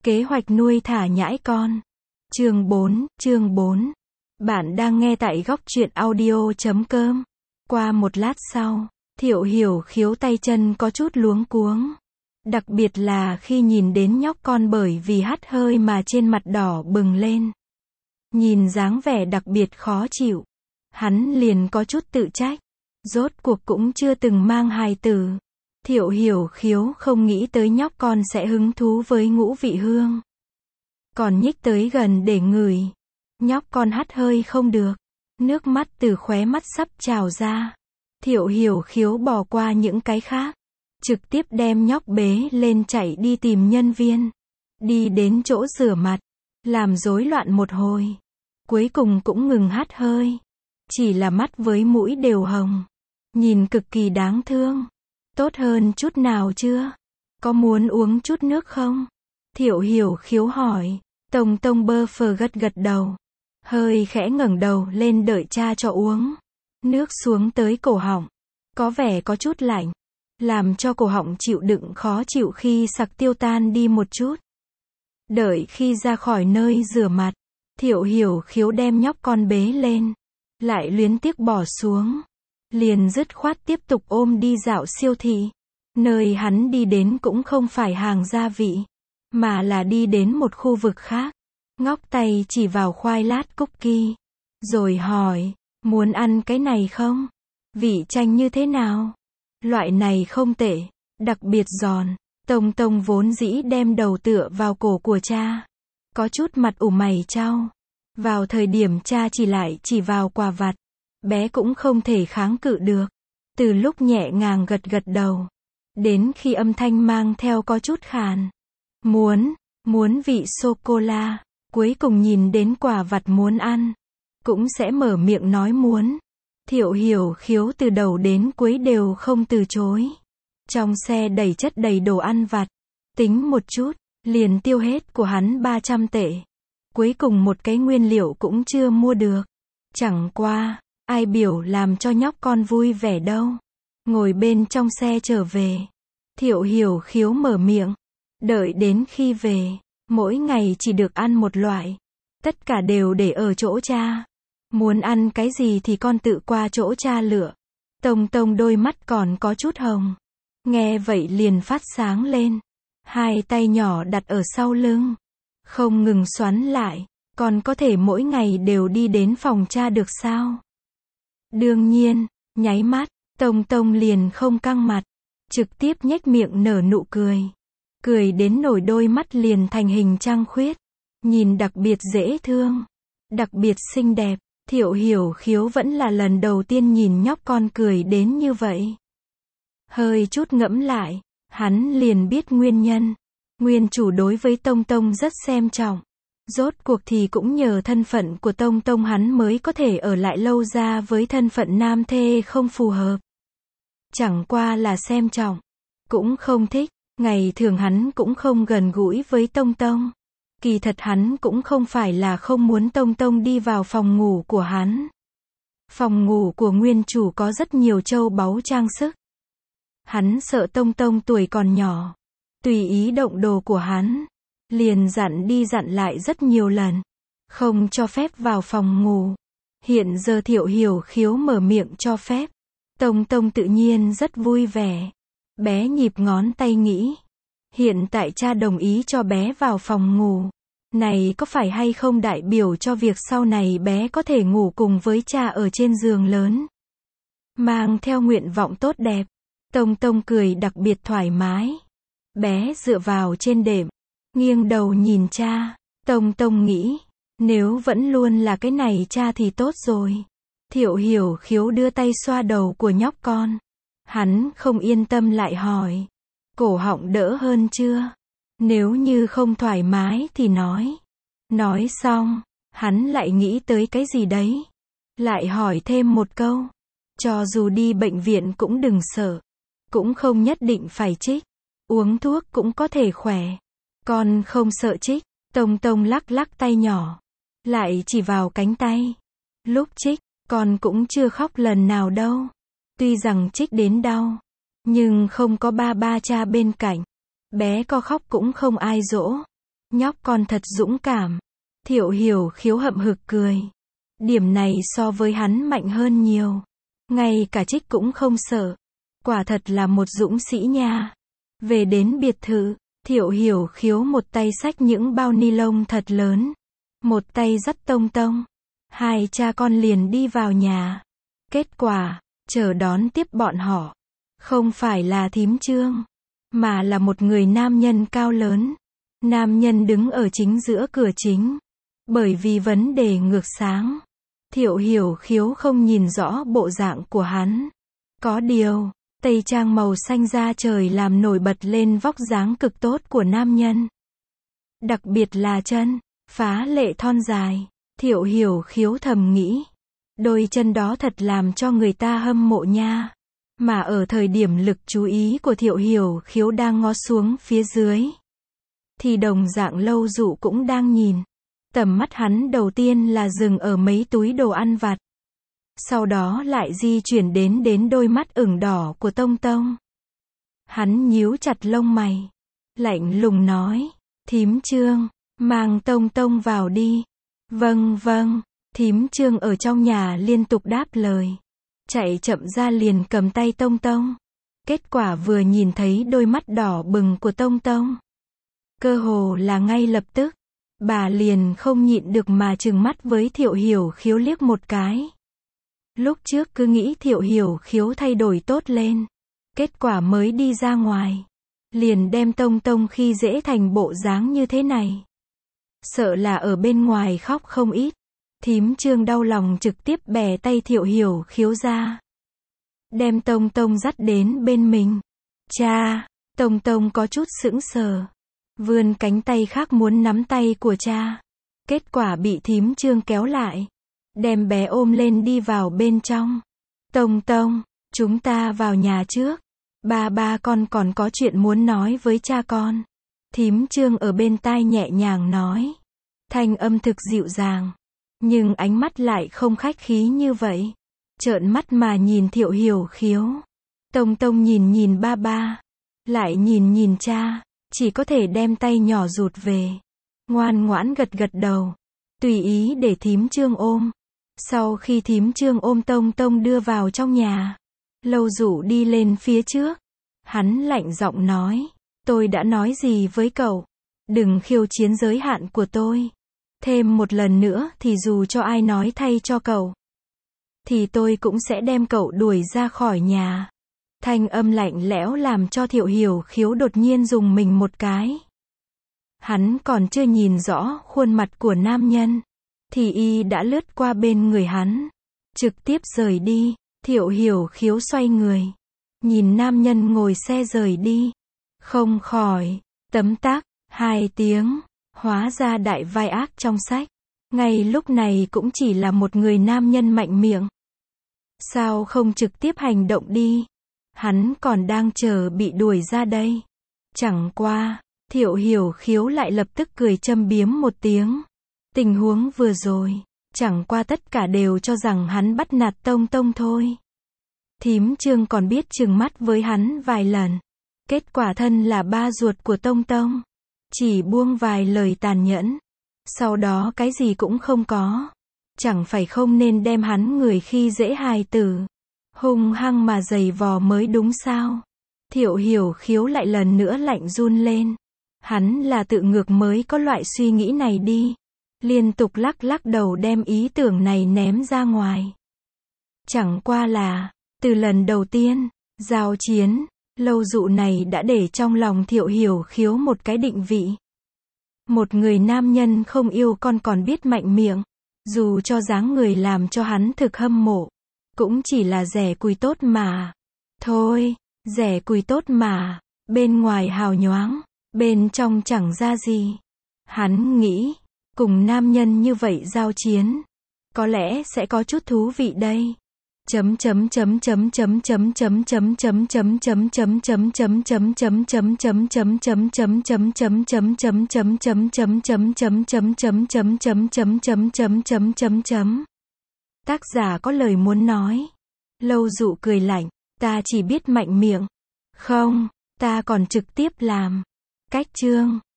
Kế hoạch nuôi thả nhãi con. Chương 4. Bạn đang nghe tại góc truyện audio.com. Qua một lát sau, Thiệu Hiểu Khiếu tay chân có chút luống cuống. Đặc biệt là khi nhìn đến nhóc con bởi vì hắt hơi mà trên mặt đỏ bừng lên. Nhìn dáng vẻ đặc biệt khó chịu. Hắn liền có chút tự trách. Rốt cuộc cũng chưa từng mang hài tử. Thiệu Hiểu Khiếu không nghĩ tới nhóc con sẽ hứng thú với ngũ vị hương. Còn nhích tới gần để ngửi. Nhóc con hắt hơi không được. Nước mắt từ khóe mắt sắp trào ra. Thiệu Hiểu Khiếu bỏ qua những cái khác. Trực tiếp đem nhóc bế lên chạy đi tìm nhân viên. Đi đến chỗ rửa mặt. Làm rối loạn một hồi. Cuối cùng cũng ngừng hắt hơi. Chỉ là mắt với mũi đều hồng. Nhìn cực kỳ đáng thương. Tốt hơn chút nào chưa? Có muốn uống chút nước không? Thiệu Hiểu Khiếu hỏi. Tông Tông bơ phờ gật gật đầu. Hơi khẽ ngẩng đầu lên đợi cha cho uống. Nước xuống tới cổ họng. Có vẻ có chút lạnh. Làm cho cổ họng chịu đựng khó chịu khi sặc tiêu tan đi một chút. Đợi khi ra khỏi nơi rửa mặt. Thiệu Hiểu Khiếu đem nhóc con bế lên. Lại luyến tiếc bỏ xuống. Liền dứt khoát tiếp tục ôm đi dạo siêu thị. Nơi hắn đi đến cũng không phải hàng gia vị. Mà là đi đến một khu vực khác. Ngóc tay chỉ vào khoai lát cookie. Rồi hỏi, muốn ăn cái này không? Vị chanh như thế nào? Loại này không tệ. Đặc biệt giòn. Tông Tông vốn dĩ đem đầu tựa vào cổ của cha. Có chút mặt ủ mày chau. Vào thời điểm cha chỉ vào quà vặt. Bé cũng không thể kháng cự được. Từ lúc nhẹ nhàng gật gật đầu. Đến khi âm thanh mang theo có chút khàn. Muốn vị sô-cô-la. Cuối cùng nhìn đến quả vặt muốn ăn. Cũng sẽ mở miệng nói muốn. Thiệu Hiểu Khiếu từ đầu đến cuối đều không từ chối. Trong xe đầy chất đầy đồ ăn vặt. Tính một chút, liền tiêu hết của hắn 300 tệ. Cuối cùng một cái nguyên liệu cũng chưa mua được. Chẳng qua, ai biểu làm cho nhóc con vui vẻ đâu. Ngồi bên trong xe trở về. Thiệu Hiểu Khiếu mở miệng. Đợi đến khi về, mỗi ngày chỉ được ăn một loại. Tất cả đều để ở chỗ cha. Muốn ăn cái gì thì con tự qua chỗ cha lựa. Tông Tông đôi mắt còn có chút hồng. Nghe vậy liền phát sáng lên. Hai tay nhỏ đặt ở sau lưng. Không ngừng xoắn lại. Còn có thể mỗi ngày đều đi đến phòng cha được sao? Đương nhiên, nháy mắt, Tông Tông liền không căng mặt. Trực tiếp nhếch miệng nở nụ cười. Cười đến nổi đôi mắt liền thành hình trăng khuyết. Nhìn đặc biệt dễ thương. Đặc biệt xinh đẹp. Thiệu Hiểu Khiếu vẫn là lần đầu tiên nhìn nhóc con cười đến như vậy. Hơi chút ngẫm lại. Hắn liền biết nguyên nhân. Nguyên chủ đối với Tông Tông rất xem trọng. Rốt cuộc thì cũng nhờ thân phận của Tông Tông hắn mới có thể ở lại lâu ra với thân phận nam thê không phù hợp. Chẳng qua là xem trọng. Cũng không thích. Ngày thường hắn cũng không gần gũi với Tông Tông. Kỳ thật hắn cũng không phải là không muốn Tông Tông đi vào phòng ngủ của hắn. Phòng ngủ của nguyên chủ có rất nhiều châu báu trang sức. Hắn sợ Tông Tông tuổi còn nhỏ. Tùy ý động đồ của hắn. Liền dặn đi dặn lại rất nhiều lần. Không cho phép vào phòng ngủ. Hiện giờ Thiệu Hiểu Khiếu mở miệng cho phép. Tông Tông tự nhiên rất vui vẻ. Bé nhịp ngón tay nghĩ. Hiện tại cha đồng ý cho bé vào phòng ngủ. Này có phải hay không đại biểu cho việc sau này bé có thể ngủ cùng với cha ở trên giường lớn. Mang theo nguyện vọng tốt đẹp. Tông Tông cười đặc biệt thoải mái. Bé dựa vào trên đệm. Nghiêng đầu nhìn cha. Tông Tông nghĩ. Nếu vẫn luôn là cái này cha thì tốt rồi. Thiệu Hiểu Khiếu đưa tay xoa đầu của nhóc con. Hắn không yên tâm lại hỏi. Cổ họng đỡ hơn chưa? Nếu như không thoải mái thì nói. Nói xong, hắn lại nghĩ tới cái gì đấy. Lại hỏi thêm một câu. Cho dù đi bệnh viện cũng đừng sợ. Cũng không nhất định phải trích. Uống thuốc cũng có thể khỏe. Con không sợ trích. Tông Tông lắc lắc tay nhỏ. Lại chỉ vào cánh tay. Lúc trích, con cũng chưa khóc lần nào đâu. Tuy rằng trích đến đau. Nhưng không có ba cha bên cạnh. Bé có khóc cũng không ai dỗ. Nhóc con thật dũng cảm. Thiệu Hiểu Khiếu hậm hực cười. Điểm này so với hắn mạnh hơn nhiều. Ngay cả Trích cũng không sợ. Quả thật là một dũng sĩ nha. Về đến biệt thự, Thiệu Hiểu Khiếu một tay xách những bao ni lông thật lớn. Một tay dắt Tông Tông. Hai cha con liền đi vào nhà. Kết quả, chờ đón tiếp bọn họ. Không phải là thím Trương, mà là một người nam nhân cao lớn. Nam nhân đứng ở chính giữa cửa chính. Bởi vì vấn đề ngược sáng, Thiệu Hiểu Khiếu không nhìn rõ bộ dạng của hắn. Có điều, tây trang màu xanh da trời làm nổi bật lên vóc dáng cực tốt của nam nhân. Đặc biệt là chân, phá lệ thon dài. Thiệu Hiểu Khiếu thầm nghĩ. Đôi chân đó thật làm cho người ta hâm mộ nha. Mà ở thời điểm lực chú ý của Thiệu Hiểu Khiếu đang ngó xuống phía dưới, thì đồng dạng Lâu Dụ cũng đang nhìn. Tầm mắt hắn đầu tiên là dừng ở mấy túi đồ ăn vặt. Sau đó lại di chuyển đến đôi mắt ửng đỏ của Tông Tông. Hắn nhíu chặt lông mày. Lạnh lùng nói. Thím Trương, mang Tông Tông vào đi. Vâng vâng, thím Trương ở trong nhà liên tục đáp lời. Chạy chậm ra liền cầm tay Tông Tông. Kết quả vừa nhìn thấy đôi mắt đỏ bừng của Tông Tông, cơ hồ là ngay lập tức, bà liền không nhịn được mà trừng mắt với Thiệu Hiểu Khiếu liếc một cái. Lúc trước cứ nghĩ Thiệu Hiểu Khiếu thay đổi tốt lên. Kết quả mới đi ra ngoài, liền đem Tông Tông khi dễ thành bộ dáng như thế này. Sợ là ở bên ngoài khóc không ít. Thím Trương đau lòng trực tiếp bẻ tay Thiệu Hiểu Khiếu ra. Đem Tông Tông dắt đến bên mình. Cha, Tông Tông có chút sững sờ. Vươn cánh tay khác muốn nắm tay của cha. Kết quả bị thím Trương kéo lại. Đem bé ôm lên đi vào bên trong. Tông Tông, chúng ta vào nhà trước. Ba con còn có chuyện muốn nói với cha con. Thím Trương ở bên tai nhẹ nhàng nói. Thanh âm thực dịu dàng. Nhưng ánh mắt lại không khách khí như vậy. Trợn mắt mà nhìn Thiệu Hiểu Khiếu. Tông Tông nhìn ba. Lại nhìn cha. Chỉ có thể đem tay nhỏ rụt về. Ngoan ngoãn gật đầu. Tùy ý để thím Trương ôm. Sau khi thím Trương ôm Tông Tông đưa vào trong nhà, Lâu Dụ đi lên phía trước. Hắn lạnh giọng nói. Tôi đã nói gì với cậu? Đừng khiêu chiến giới hạn của tôi. Thêm một lần nữa thì dù cho ai nói thay cho cậu, thì tôi cũng sẽ đem cậu đuổi ra khỏi nhà. Thanh âm lạnh lẽo làm cho Thiệu Hiểu Khiếu đột nhiên rùng mình một cái. Hắn còn chưa nhìn rõ khuôn mặt của nam nhân, thì y đã lướt qua bên người hắn, trực tiếp rời đi. Thiệu Hiểu Khiếu xoay người, nhìn nam nhân ngồi xe rời đi. Không khỏi, tấm tắc, 2 tiếng. Hóa ra đại vai ác trong sách, ngay lúc này cũng chỉ là một người nam nhân mạnh miệng. Sao không trực tiếp hành động đi? Hắn còn đang chờ bị đuổi ra đây. Chẳng qua, Thiệu Hiểu Khiếu lại lập tức cười châm biếm một tiếng. Tình huống vừa rồi, chẳng qua tất cả đều cho rằng hắn bắt nạt Tông Tông thôi. Thím Trương còn biết trừng mắt với hắn vài lần. Kết quả thân là ba ruột của Tông Tông. Chỉ buông vài lời tàn nhẫn. Sau đó cái gì cũng không có. Chẳng phải không nên đem hắn người khi dễ hài tử hung hăng mà giày vò mới đúng sao? Thiệu Hiểu Khiếu lại lần nữa lạnh run lên. Hắn là tự ngược mới có loại suy nghĩ này đi. Liên tục lắc đầu đem ý tưởng này ném ra ngoài. Chẳng qua là, từ lần đầu tiên giao chiến, Lâu Dụ này đã để trong lòng Thiệu Hiểu Khiếu một cái định vị. Một người nam nhân không yêu con còn biết mạnh miệng. Dù cho dáng người làm cho hắn thực hâm mộ, cũng chỉ là rẻ cùi tốt mà. Thôi, rẻ cùi tốt mà. Bên ngoài hào nhoáng, bên trong chẳng ra gì. Hắn nghĩ, cùng nam nhân như vậy giao chiến, có lẽ sẽ có chút thú vị đây. Tác giả có lời muốn nói. Lâu Dụ cười lạnh, ta chỉ biết mạnh miệng. Không, ta còn trực tiếp làm. Cách chương